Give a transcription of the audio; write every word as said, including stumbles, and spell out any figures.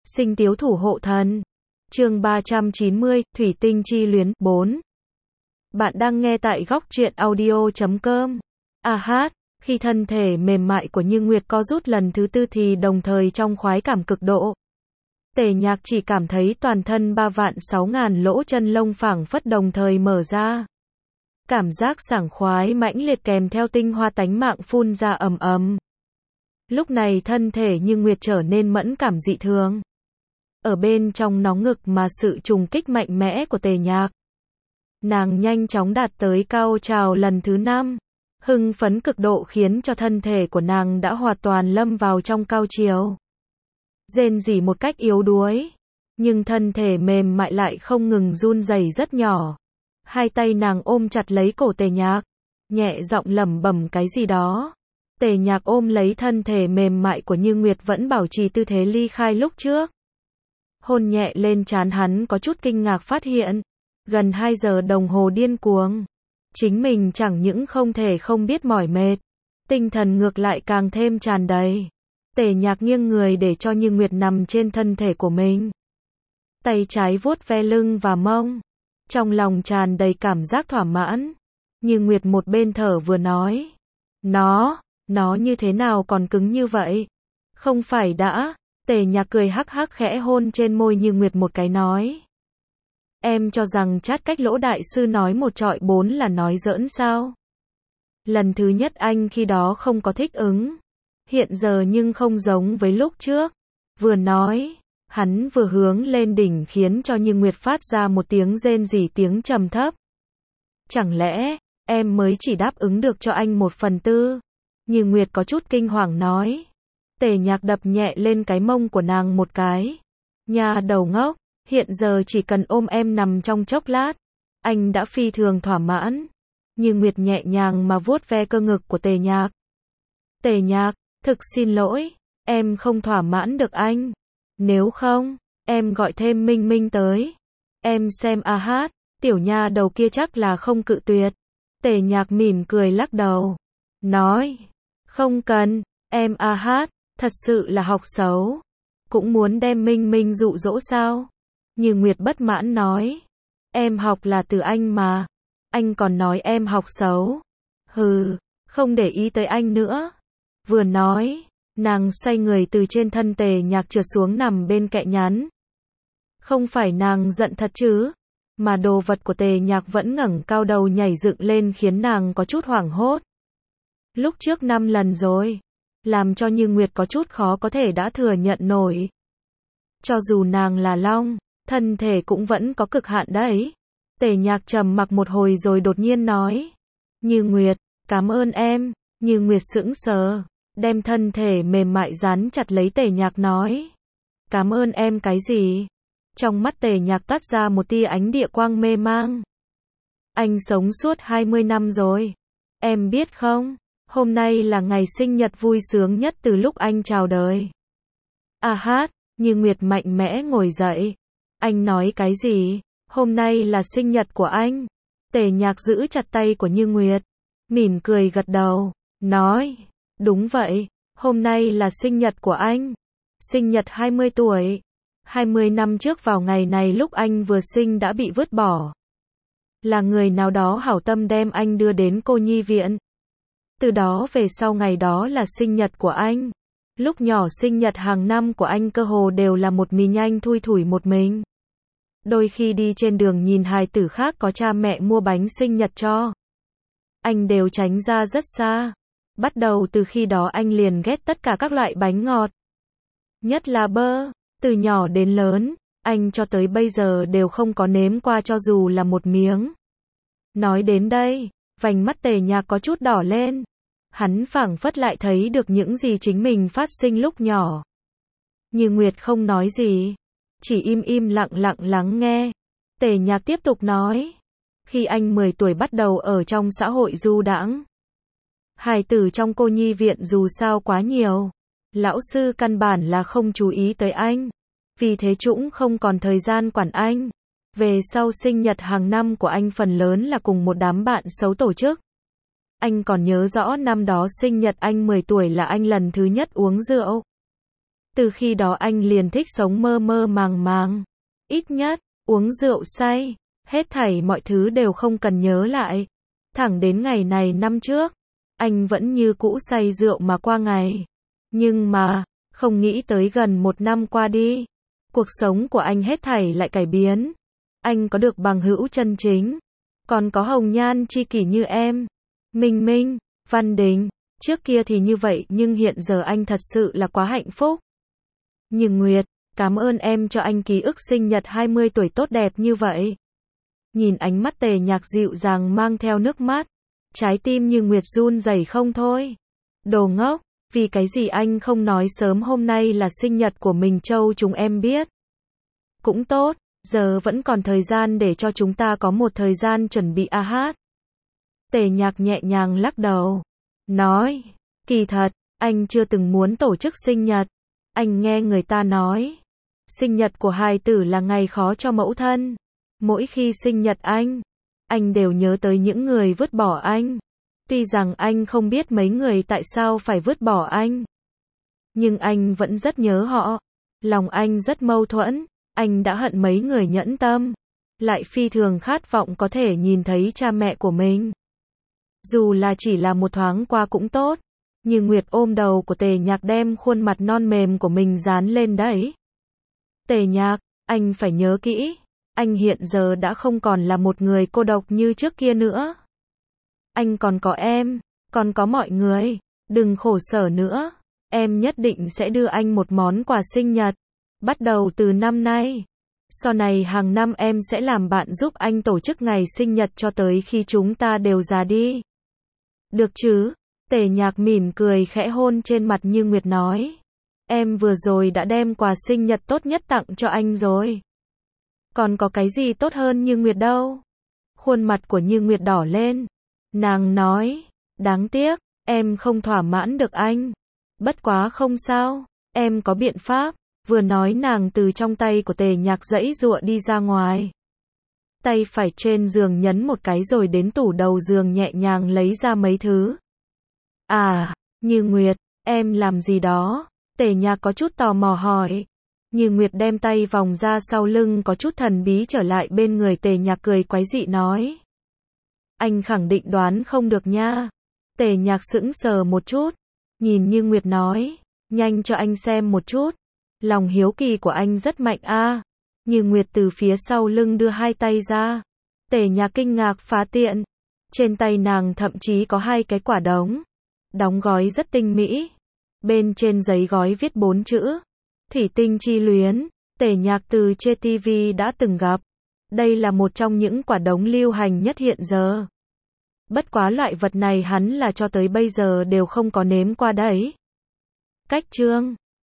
Sinh tiếu thủ hộ thần. Chương ba trăm chín mươi, Thủy tinh chi luyến, bốn. Bạn đang nghe tại góc truyện audio chấm com. A hát, khi thân thể mềm mại của Như Nguyệt co rút lần thứ tư thì đồng thời trong khoái cảm cực độ. Tề Nhạc chỉ cảm thấy toàn thân ba vạn sáu ngàn lỗ chân lông phảng phất đồng thời mở ra. Cảm giác sảng khoái mãnh liệt kèm theo tinh hoa tánh mạng phun ra ầm ầm. Lúc này thân thể Như Nguyệt trở nên mẫn cảm dị thường. Ở bên trong nóng ngực mà sự trùng kích mạnh mẽ của Tề Nhạc. Nàng nhanh chóng đạt tới cao trào lần thứ năm. Hưng phấn cực độ khiến cho thân thể của nàng đã hoàn toàn lâm vào trong cao triều. Rên rỉ một cách yếu đuối. Nhưng thân thể mềm mại lại không ngừng run rẩy rất nhỏ. Hai tay nàng ôm chặt lấy cổ Tề Nhạc. Nhẹ giọng lẩm bẩm cái gì đó. Tề Nhạc ôm lấy thân thể mềm mại của Như Nguyệt vẫn bảo trì tư thế ly khai lúc trước. Hôn nhẹ lên trán hắn có chút kinh ngạc phát hiện. Gần hai giờ đồng hồ điên cuồng. Chính mình chẳng những không thể không biết mỏi mệt. Tinh thần ngược lại càng thêm tràn đầy. Tề Nhạc nghiêng người để cho Như Nguyệt nằm trên thân thể của mình. Tay trái vuốt ve lưng và mông. Trong lòng tràn đầy cảm giác thỏa mãn. Như Nguyệt một bên thở vừa nói. Nó, nó như thế nào còn cứng như vậy? Không phải đã. Tề Nhạc cười hắc hắc khẽ hôn trên môi Như Nguyệt một cái nói. Em cho rằng chát cách Lỗ đại sư nói một trọi bốn là nói giỡn sao? Lần thứ nhất anh khi đó không có thích ứng. Hiện giờ nhưng không giống với lúc trước. Vừa nói, hắn vừa hướng lên đỉnh khiến cho Như Nguyệt phát ra một tiếng rên rỉ tiếng trầm thấp. Chẳng lẽ, em mới chỉ đáp ứng được cho anh một phần tư? Như Nguyệt có chút kinh hoàng nói. Tề Nhạc đập nhẹ lên cái mông của nàng một cái. Nhà đầu ngốc, hiện giờ chỉ cần ôm em nằm trong chốc lát. Anh đã phi thường thỏa mãn. Như Nguyệt nhẹ nhàng mà vuốt ve cơ ngực của Tề Nhạc. Tề Nhạc, thực xin lỗi, em không thỏa mãn được anh. Nếu không, em gọi thêm Minh Minh tới. Em xem A hát, tiểu nha đầu kia chắc là không cự tuyệt. Tề Nhạc mỉm cười lắc đầu. Nói, không cần, em A hát, thật sự là học xấu. Cũng muốn đem Minh Minh dụ dỗ sao? Như Nguyệt bất mãn nói. Em học là từ anh mà. Anh còn nói em học xấu. Hừ, không để ý tới anh nữa. Vừa nói, nàng xoay người từ trên thân Tề Nhạc trượt xuống nằm bên cạnh nhắn. Không phải nàng giận thật chứ? Mà đồ vật của Tề Nhạc vẫn ngẩng cao đầu nhảy dựng lên khiến nàng có chút hoảng hốt. Lúc trước năm lần rồi. Làm cho Như Nguyệt có chút khó có thể đã thừa nhận nổi. Cho dù nàng là long, thân thể cũng vẫn có cực hạn đấy. Tề Nhạc trầm mặc một hồi rồi đột nhiên nói. Như Nguyệt, cảm ơn em. Như Nguyệt sững sờ, đem thân thể mềm mại dán chặt lấy Tề Nhạc nói. Cảm ơn em cái gì? Trong mắt Tề Nhạc toát ra một tia ánh địa quang mê mang. Anh sống suốt hai mươi năm rồi. Em biết không? Hôm nay là ngày sinh nhật vui sướng nhất từ lúc anh chào đời. A hát, Như Nguyệt mạnh mẽ ngồi dậy. Anh nói cái gì? Hôm nay là sinh nhật của anh. Tề Nhạc giữ chặt tay của Như Nguyệt. Mỉm cười gật đầu. Nói, đúng vậy, hôm nay là sinh nhật của anh. Sinh nhật hai mươi tuổi. hai mươi năm trước vào ngày này lúc anh vừa sinh đã bị vứt bỏ. Là người nào đó hảo tâm đem anh đưa đến cô nhi viện. Từ đó về sau ngày đó là sinh nhật của anh. Lúc nhỏ sinh nhật hàng năm của anh cơ hồ đều là một mình anh thui thủi một mình. Đôi khi đi trên đường nhìn hài tử khác có cha mẹ mua bánh sinh nhật cho. Anh đều tránh ra rất xa. Bắt đầu từ khi đó anh liền ghét tất cả các loại bánh ngọt. Nhất là bơ. Từ nhỏ đến lớn, anh cho tới bây giờ đều không có nếm qua cho dù là một miếng. Nói đến đây, vành mắt Tề Nhạc có chút đỏ lên. Hắn phảng phất lại thấy được những gì chính mình phát sinh lúc nhỏ. Như Nguyệt không nói gì, chỉ im im lặng lặng lắng nghe. Tề Nhạc tiếp tục nói. Khi anh mười tuổi bắt đầu ở trong xã hội du đãng. Hài tử trong cô nhi viện dù sao quá nhiều. Lão sư căn bản là không chú ý tới anh. Vì thế chúng không còn thời gian quản anh. Về sau sinh nhật hàng năm của anh phần lớn là cùng một đám bạn xấu tổ chức. Anh còn nhớ rõ năm đó sinh nhật anh mười tuổi là anh lần thứ nhất uống rượu. Từ khi đó anh liền thích sống mơ mơ màng màng. Ít nhất, uống rượu say, hết thảy mọi thứ đều không cần nhớ lại. Thẳng đến ngày này năm trước, anh vẫn như cũ say rượu mà qua ngày. Nhưng mà, không nghĩ tới gần một năm qua đi, cuộc sống của anh hết thảy lại cải biến. Anh có được bằng hữu chân chính, còn có hồng nhan tri kỷ như em, Minh Minh, Văn Đình. Trước kia thì như vậy nhưng hiện giờ anh thật sự là quá hạnh phúc. Như Nguyệt, cảm ơn em cho anh ký ức sinh nhật hai mươi tuổi tốt đẹp như vậy. Nhìn ánh mắt Tề Nhạc dịu dàng mang theo nước mắt, trái tim Như Nguyệt run rẩy không thôi. Đồ ngốc, vì cái gì anh không nói sớm hôm nay là sinh nhật của mình châu chúng em biết. Cũng tốt, giờ vẫn còn thời gian để cho chúng ta có một thời gian chuẩn bị a hát. Tề Nhạc nhẹ nhàng lắc đầu, nói, kỳ thật, anh chưa từng muốn tổ chức sinh nhật. Anh nghe người ta nói, sinh nhật của hài tử là ngày khó cho mẫu thân. Mỗi khi sinh nhật anh, anh đều nhớ tới những người vứt bỏ anh. Tuy rằng anh không biết mấy người tại sao phải vứt bỏ anh, nhưng anh vẫn rất nhớ họ. Lòng anh rất mâu thuẫn, anh đã hận mấy người nhẫn tâm, lại phi thường khát vọng có thể nhìn thấy cha mẹ của mình. Dù là chỉ là một thoáng qua cũng tốt. Như Nguyệt ôm đầu của Tề Nhạc đem khuôn mặt non mềm của mình dán lên đấy. Tề Nhạc, anh phải nhớ kỹ, anh hiện giờ đã không còn là một người cô độc như trước kia nữa. Anh còn có em, còn có mọi người, đừng khổ sở nữa. Em nhất định sẽ đưa anh một món quà sinh nhật. Bắt đầu từ năm nay, sau này hàng năm em sẽ làm bạn giúp anh tổ chức ngày sinh nhật cho tới khi chúng ta đều già đi. Được chứ? Tề Nhạc mỉm cười khẽ hôn trên mặt Như Nguyệt nói. Em vừa rồi đã đem quà sinh nhật tốt nhất tặng cho anh rồi. Còn có cái gì tốt hơn Như Nguyệt đâu? Khuôn mặt của Như Nguyệt đỏ lên. Nàng nói, đáng tiếc, em không thỏa mãn được anh. Bất quá không sao, em có biện pháp. Vừa nói nàng từ trong tay của Tề Nhạc giãy giụa đi ra ngoài. Tay phải trên giường nhấn một cái rồi đến tủ đầu giường nhẹ nhàng lấy ra mấy thứ. À, Như Nguyệt, em làm gì đó? Tề Nhạc có chút tò mò hỏi. Như Nguyệt đem tay vòng ra sau lưng có chút thần bí trở lại bên người Tề Nhạc cười quái dị nói. Anh khẳng định đoán không được nha. Tề Nhạc sững sờ một chút. Nhìn Như Nguyệt nói. Nhanh cho anh xem một chút. Lòng hiếu kỳ của anh rất mạnh a. À. Như Nguyệt từ phía sau lưng đưa hai tay ra. Tề Nhạc kinh ngạc phá tiện. Trên tay nàng thậm chí có hai cái quả đống. Đóng gói rất tinh mỹ. Bên trên giấy gói viết bốn chữ. Thủy tinh chi luyến. Tề Nhạc từ trên ti vi đã từng gặp. Đây là một trong những quả đống lưu hành nhất hiện giờ. Bất quá loại vật này hắn là cho tới bây giờ đều không có nếm qua đấy. Cách chương